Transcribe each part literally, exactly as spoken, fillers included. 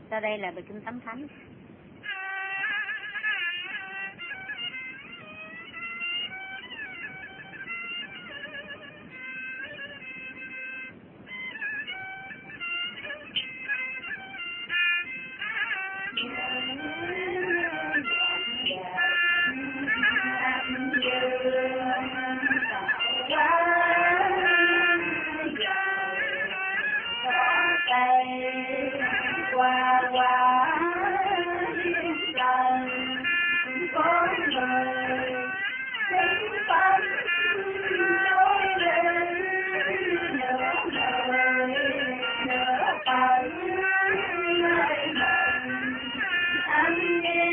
Sau đây là bài kinh Tám Thánh. Qua qua lần có người tính tâm nối lên nửa đời nửa tận nơi mình anh đi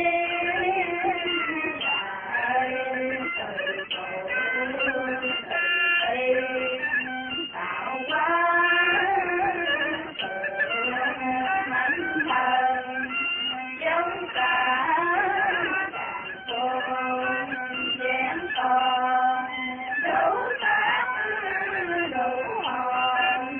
lại từ cổ tạo quá giống cả con dáng con đủ tác đủ hồn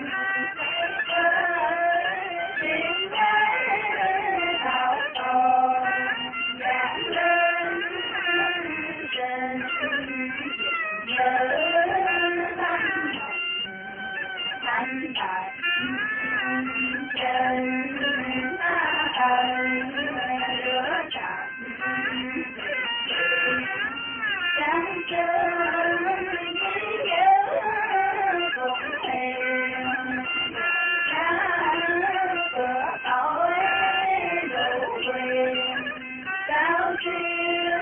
tiếng cái đạo con dáng lên trên nhớ thanh bạch trên lửa chặt trắng trơn với nhớ cũng hiền cá cửa tội đủ quyền cao siêu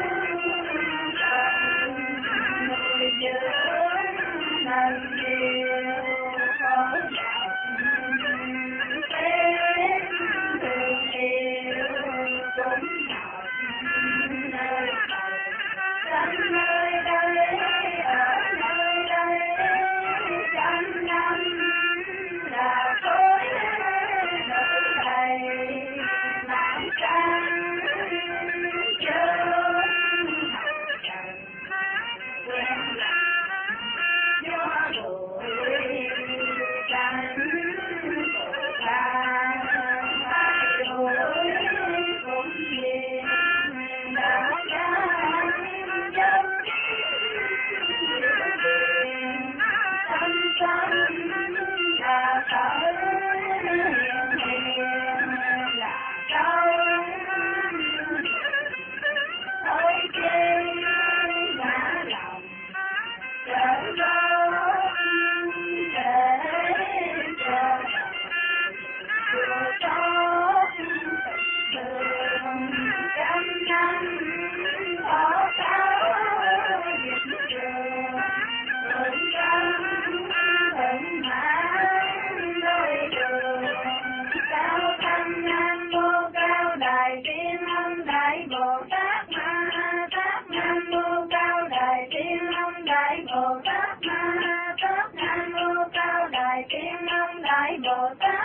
người dưỡng nâng chiều khó chặt Bồ Tát